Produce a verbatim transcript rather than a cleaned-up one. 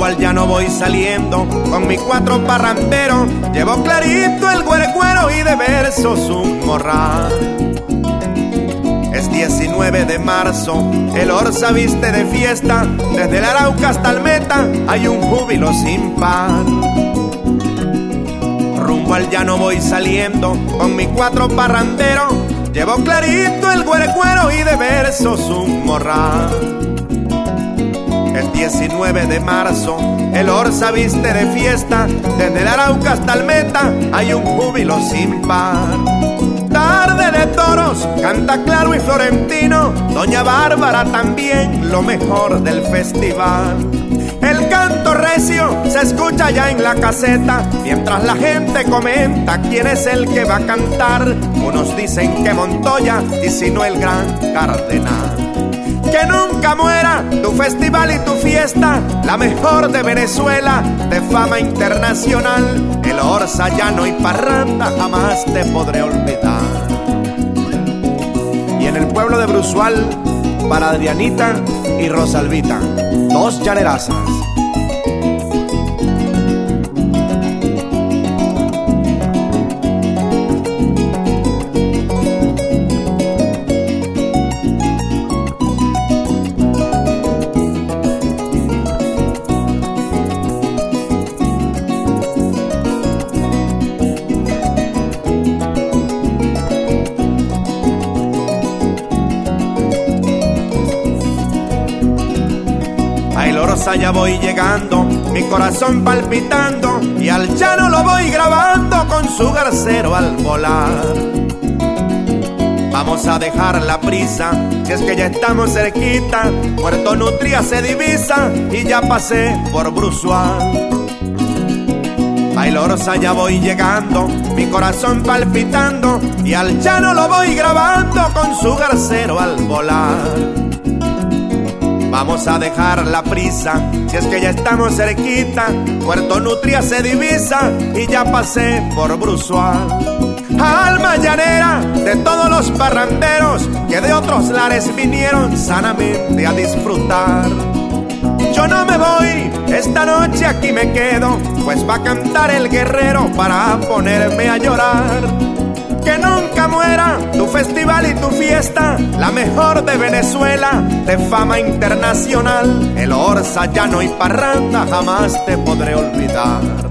Rumbo al llano voy saliendo con mis cuatro parranderos. Llevo clarito el güerecuero y de versos un morral. Es diecinueve de marzo, el Orza viste de fiesta. Desde el Arauca hasta el Meta hay un júbilo sin par. Rumbo al llano voy saliendo con mis cuatro parranderos. Llevo clarito el güerecuero y de versos un morral. Es diecinueve de marzo, el Orza viste de fiesta. Desde el Arauca hasta el Meta hay un júbilo sin par. Tarde de toros, canta Claro y Florentino. Doña Bárbara también, lo mejor del festival. El canto recio se escucha ya en la caseta, mientras la gente comenta quién es el que va a cantar. Unos dicen que Montoya y si no el gran Cardenal. Que nunca muera tu festival y tu fiesta, la mejor de Venezuela, de fama internacional. El Orza, llano y parranda jamás te podré olvidar. Y en el pueblo de Bruzual, para Adrianita y Rosalvita, dos llanerazas. Ya voy llegando, mi corazón palpitando, y al llano lo voy grabando con su garcero al volar. Vamos a dejar la prisa, si es que ya estamos cerquita. Puerto Nutria se divisa y ya pasé por Bruzual. A El Orza ya voy llegando, mi corazón palpitando, y al llano lo voy grabando con su garcero al volar. Vamos a dejar la prisa, si es que ya estamos cerquita. Puerto Nutria se divisa y ya pasé por Bruzual. Alma llanera de todos los parranderos que de otros lares vinieron sanamente a disfrutar. Yo no me voy, esta noche aquí me quedo, pues va a cantar el guerrero para ponerme a llorar. Que nunca muera tu festival y tu fiesta, la mejor de Venezuela, de fama internacional. El Orza, llano y parranda jamás te podré olvidar.